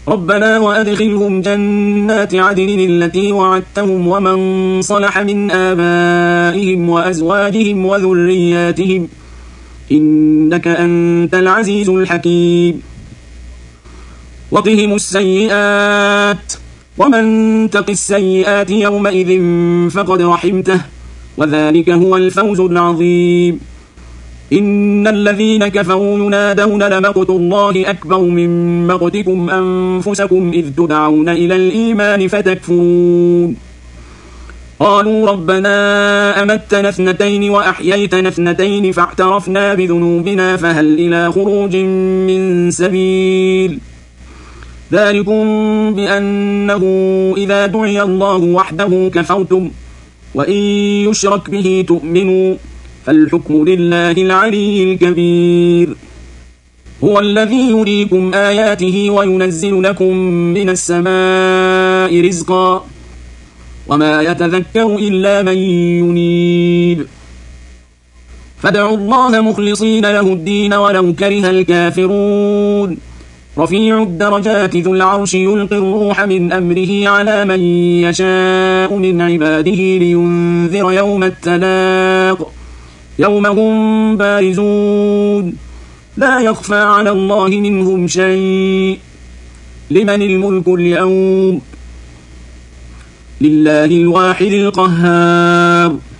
ربنا وأدخلهم جنات عدن التي وعدتهم ومن صلح من آبائهم وأزواجهم وذرياتهم إنك أنت العزيز الحكيم. وقهم السيئات ومن تق السيئات يومئذ فقد رحمته وذلك هو الفوز العظيم. إن الذين كفروا ينادون لمقت الله أكبر من مقتكم أنفسكم إذ تدعون إلى الإيمان فتكفرون. قالوا ربنا أمتنا اثنتين وأحييتنا اثنتين فاعترفنا بذنوبنا فهل إلى خروج من سبيل. ذلكم بأنه إذا دعي الله وحده كفرتم وإن يشرك به تؤمنوا فالحكم لله العلي الكبير. هو الذي يريكم آياته وينزل لكم من السماء رزقا وما يتذكر إلا من ينيب. فادعوا الله مخلصين له الدين ولو كره الكافرون. رفيع الدرجات ذو العرش يلقي الروح من أمره على من يشاء من عباده لينذر يوم التلاق يوم هم بارزون لا يخفى على الله منهم شيء. لمن الملك اليوم؟ لله الواحد القهار.